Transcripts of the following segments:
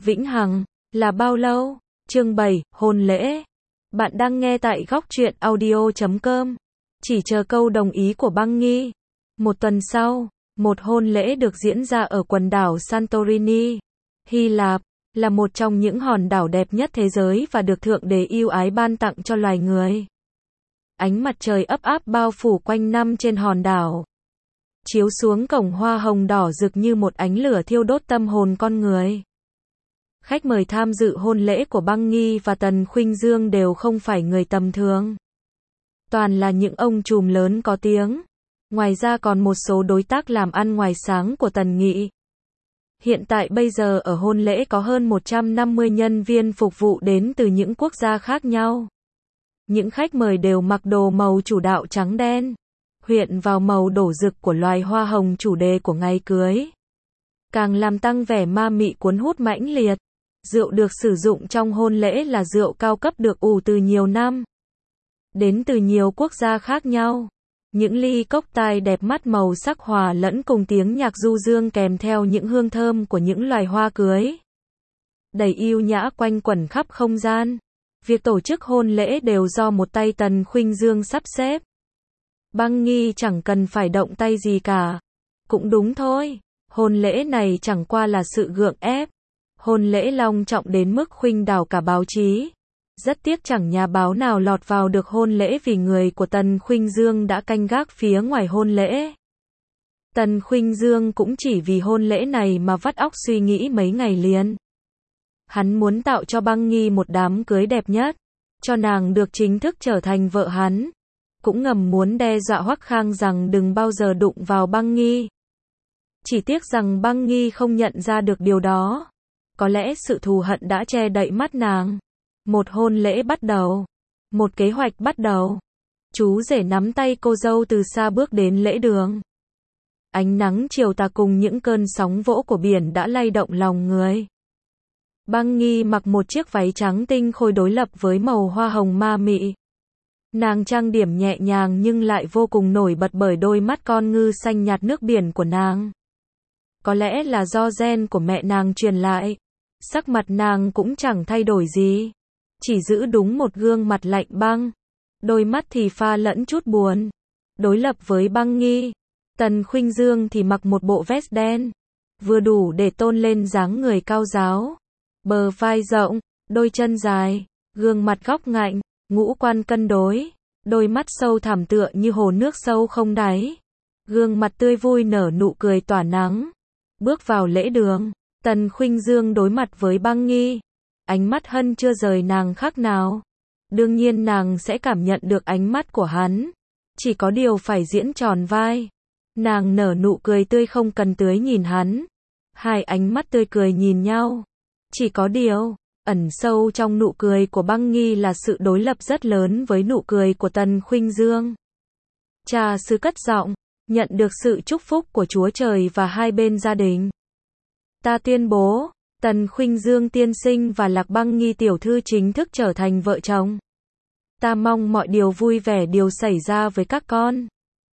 Vĩnh hằng, là bao lâu? Chương 7, hôn lễ. Bạn đang nghe tại góc truyện audio.com. Chỉ chờ câu đồng ý của Băng Nghi. Một tuần sau, một hôn lễ được diễn ra ở quần đảo Santorini, Hy Lạp, là một trong những hòn đảo đẹp nhất thế giới và được Thượng Đế yêu ái ban tặng cho loài người. Ánh mặt trời ấm áp bao phủ quanh năm trên hòn đảo, chiếu xuống cổng hoa hồng đỏ rực như một ánh lửa thiêu đốt tâm hồn con người. Khách mời tham dự hôn lễ của Băng Nghi và Tần Khuynh Dương đều không phải người tầm thường. Toàn là những ông trùm lớn có tiếng. Ngoài ra còn một số đối tác làm ăn ngoài sáng của Tần Nghị. Hiện tại bây giờ ở hôn lễ có hơn 150 nhân viên phục vụ đến từ những quốc gia khác nhau. Những khách mời đều mặc đồ màu chủ đạo trắng đen, huyện vào màu đổ rực của loài hoa hồng chủ đề của ngày cưới. Càng làm tăng vẻ ma mị cuốn hút mãnh liệt. Rượu được sử dụng trong hôn lễ là rượu cao cấp được ủ từ nhiều năm, đến từ nhiều quốc gia khác nhau. Những ly cocktail đẹp mắt màu sắc hòa lẫn cùng tiếng nhạc du dương kèm theo những hương thơm của những loài hoa cưới, đầy yêu nhã quanh quẩn khắp không gian. Việc tổ chức hôn lễ đều do một tay Tần Khuynh Dương sắp xếp. Băng Nghi chẳng cần phải động tay gì cả. Cũng đúng thôi, hôn lễ này chẳng qua là sự gượng ép. Hôn lễ long trọng đến mức khuynh đảo cả báo chí. Rất tiếc chẳng nhà báo nào lọt vào được hôn lễ vì người của Tần Khuynh Dương đã canh gác phía ngoài hôn lễ. Tần Khuynh Dương cũng chỉ vì hôn lễ này mà vắt óc suy nghĩ mấy ngày liền. Hắn muốn tạo cho Băng Nghi một đám cưới đẹp nhất, cho nàng được chính thức trở thành vợ hắn. Cũng ngầm muốn đe dọa Hoắc Khang rằng đừng bao giờ đụng vào Băng Nghi. Chỉ tiếc rằng Băng Nghi không nhận ra được điều đó. Có lẽ sự thù hận đã che đậy mắt nàng. Một hôn lễ bắt đầu. Một kế hoạch bắt đầu. Chú rể nắm tay cô dâu từ xa bước đến lễ đường. Ánh nắng chiều tà cùng những cơn sóng vỗ của biển đã lay động lòng người. Băng Nghi mặc một chiếc váy trắng tinh khôi đối lập với màu hoa hồng ma mị. Nàng trang điểm nhẹ nhàng nhưng lại vô cùng nổi bật bởi đôi mắt con ngư xanh nhạt nước biển của nàng. Có lẽ là do gen của mẹ nàng truyền lại. Sắc mặt nàng cũng chẳng thay đổi gì. Chỉ giữ đúng một gương mặt lạnh băng. Đôi mắt thì pha lẫn chút buồn. Đối lập với Băng Nghi, Tần Khuynh Dương thì mặc một bộ vest đen. Vừa đủ để tôn lên dáng người cao ráo. Bờ vai rộng, đôi chân dài, gương mặt góc ngạnh, ngũ quan cân đối. Đôi mắt sâu thẳm tựa như hồ nước sâu không đáy. Gương mặt tươi vui nở nụ cười tỏa nắng. Bước vào lễ đường, Tần Khuynh Dương đối mặt với Băng Nghi. Ánh mắt hân chưa rời nàng khác nào. Đương nhiên nàng sẽ cảm nhận được ánh mắt của hắn. Chỉ có điều phải diễn tròn vai. Nàng nở nụ cười tươi không cần tưới nhìn hắn. Hai ánh mắt tươi cười nhìn nhau. Chỉ có điều, ẩn sâu trong nụ cười của Băng Nghi là sự đối lập rất lớn với nụ cười của Tần Khuynh Dương. Cha xứ cất giọng, nhận được sự chúc phúc của Chúa Trời và hai bên gia đình. Ta tuyên bố, Tần Khuynh Dương tiên sinh và Lạc Băng Nghi tiểu thư chính thức trở thành vợ chồng. Ta mong mọi điều vui vẻ đều xảy ra với các con.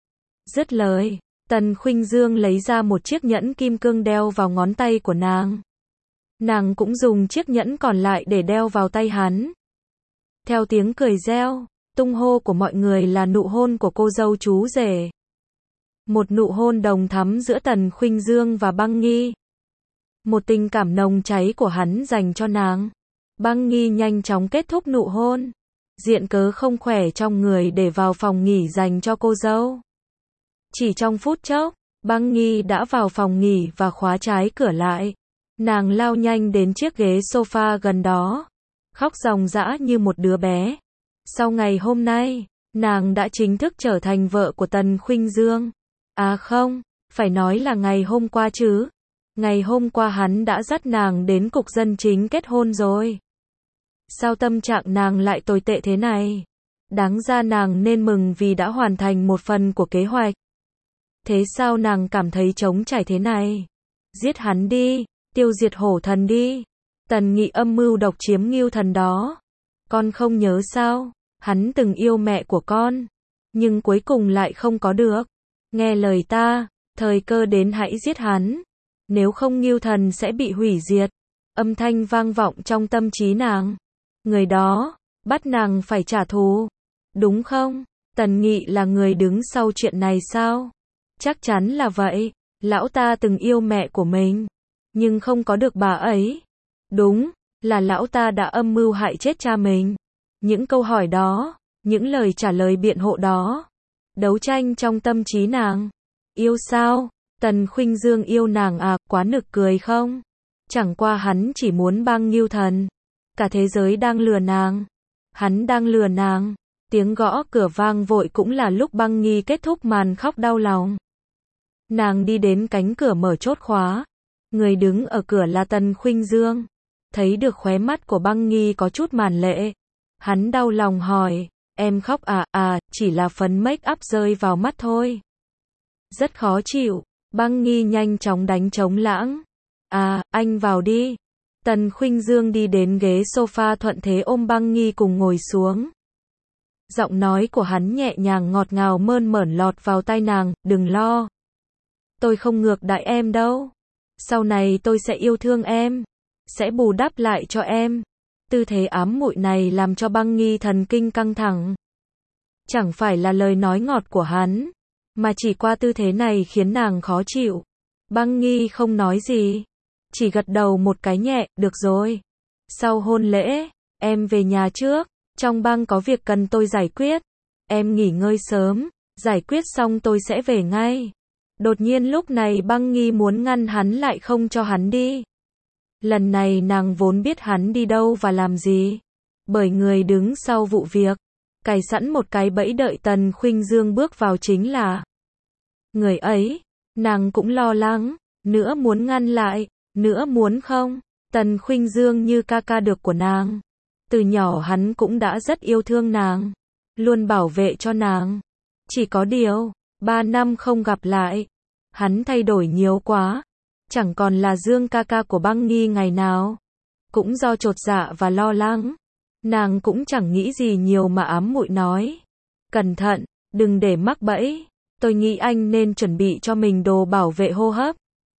Dứt lời, Tần Khuynh Dương lấy ra một chiếc nhẫn kim cương đeo vào ngón tay của nàng. Nàng cũng dùng chiếc nhẫn còn lại để đeo vào tay hắn. Theo tiếng cười reo, tung hô của mọi người là nụ hôn của cô dâu chú rể. Một nụ hôn đồng thắm giữa Tần Khuynh Dương và Băng Nghi. Một tình cảm nồng cháy của hắn dành cho nàng. Băng Nghi nhanh chóng kết thúc nụ hôn. Diện cớ không khỏe trong người để vào phòng nghỉ dành cho cô dâu. Chỉ trong phút chốc, Băng Nghi đã vào phòng nghỉ và khóa trái cửa lại. Nàng lao nhanh đến chiếc ghế sofa gần đó. Khóc ròng rã như một đứa bé. Sau ngày hôm nay, nàng đã chính thức trở thành vợ của Tần Khuynh Dương. À không, phải nói là ngày hôm qua chứ. Ngày hôm qua hắn đã dắt nàng đến cục dân chính kết hôn rồi. Sao tâm trạng nàng lại tồi tệ thế này? Đáng ra nàng nên mừng vì đã hoàn thành một phần của kế hoạch. Thế sao nàng cảm thấy trống trải thế này? Giết hắn đi, tiêu diệt hổ thần đi. Tần Nghị âm mưu độc chiếm Ngưu Thần đó. Con không nhớ sao? Hắn từng yêu mẹ của con, nhưng cuối cùng lại không có được. Nghe lời ta, thời cơ đến hãy giết hắn. Nếu không Ngưu Thần sẽ bị hủy diệt. âm thanh vang vọng trong tâm trí nàng. Người đó, bắt nàng phải trả thù. Đúng không? Tần Nghị là người đứng sau chuyện này sao? Chắc chắn là vậy. Lão ta từng yêu mẹ của mình, nhưng không có được bà ấy. Đúng, là lão ta đã âm mưu hại chết cha mình. Những câu hỏi đó, những lời trả lời biện hộ đó, đấu tranh trong tâm trí nàng. Yêu sao? Tần Khuynh Dương yêu nàng à, quá nực cười không? Chẳng qua hắn chỉ muốn băng Ngưu Thần. Cả thế giới đang lừa nàng. Hắn đang lừa nàng. Tiếng gõ cửa vang vội cũng là lúc Băng Nghi kết thúc màn khóc đau lòng. Nàng đi đến cánh cửa mở chốt khóa. Người đứng ở cửa là Tần Khuynh Dương. Thấy được khóe mắt của Băng Nghi có chút màn lệ. Hắn đau lòng hỏi, em khóc à? À, chỉ là phấn make up rơi vào mắt thôi. Rất khó chịu. Băng Nghi nhanh chóng đánh trống lãng. À, anh vào đi. Tần Khuynh Dương đi đến ghế sofa thuận thế ôm Băng Nghi cùng ngồi xuống. Giọng nói của hắn nhẹ nhàng ngọt ngào mơn mởn lọt vào tai nàng, đừng lo. Tôi không ngược đãi em đâu. Sau này tôi sẽ yêu thương em. Sẽ bù đắp lại cho em. Tư thế ám muội này làm cho Băng Nghi thần kinh căng thẳng. Chẳng phải là lời nói ngọt của hắn, mà chỉ qua tư thế này khiến nàng khó chịu. Băng Nghi không nói gì, chỉ gật đầu một cái nhẹ, được rồi. Sau hôn lễ, em về nhà trước, trong bang có việc cần tôi giải quyết. Em nghỉ ngơi sớm, giải quyết xong tôi sẽ về ngay. Đột nhiên lúc này Băng Nghi muốn ngăn hắn lại không cho hắn đi. Lần này nàng vốn biết hắn đi đâu và làm gì. Bởi người đứng sau vụ việc, cài sẵn một cái bẫy đợi Tần Khuynh Dương bước vào chính là người ấy. Nàng cũng lo lắng, nữa muốn ngăn lại, nữa muốn không. Tần Khuynh Dương như ca ca được của nàng. Từ nhỏ hắn cũng đã rất yêu thương nàng, luôn bảo vệ cho nàng. Chỉ có điều, 3 năm không gặp lại, hắn thay đổi nhiều quá. Chẳng còn là Dương ca ca của Băng Nghi ngày nào. Cũng do chột dạ và lo lắng, nàng cũng chẳng nghĩ gì nhiều mà ám muội nói. Cẩn thận, đừng để mắc bẫy. Tôi nghĩ anh nên chuẩn bị cho mình đồ bảo vệ hô hấp.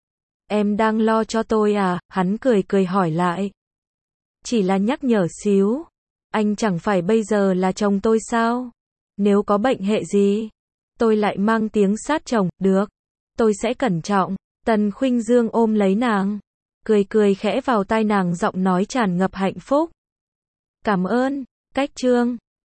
Em đang lo cho tôi à? Hắn cười cười hỏi lại. Chỉ là nhắc nhở xíu. Anh chẳng phải bây giờ là chồng tôi sao? Nếu có bệnh hệ gì, tôi lại mang tiếng sát chồng. Được, tôi sẽ cẩn trọng. Tần Khuynh Dương ôm lấy nàng, cười cười khẽ vào tai nàng, giọng nói tràn ngập hạnh phúc. Cảm ơn. Cách chương